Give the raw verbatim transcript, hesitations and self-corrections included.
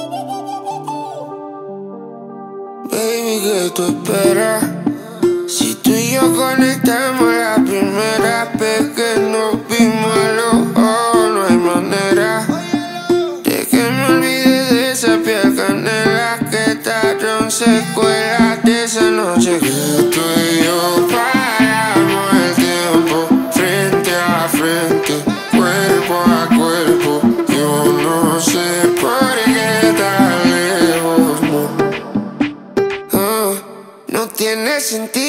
Baby, ¿qué tú esperas? Si tú y yo conectamos la primera vez que nos vimos a los ojos, no hay manera de que me olvide de esa piel canela que quedaron secuelas de esa noche que tú y yo paramos el tiempo frente a frente, cuerpo a cuerpo. Yo no sé por qué tan lejos, no, oh, no tiene sentido.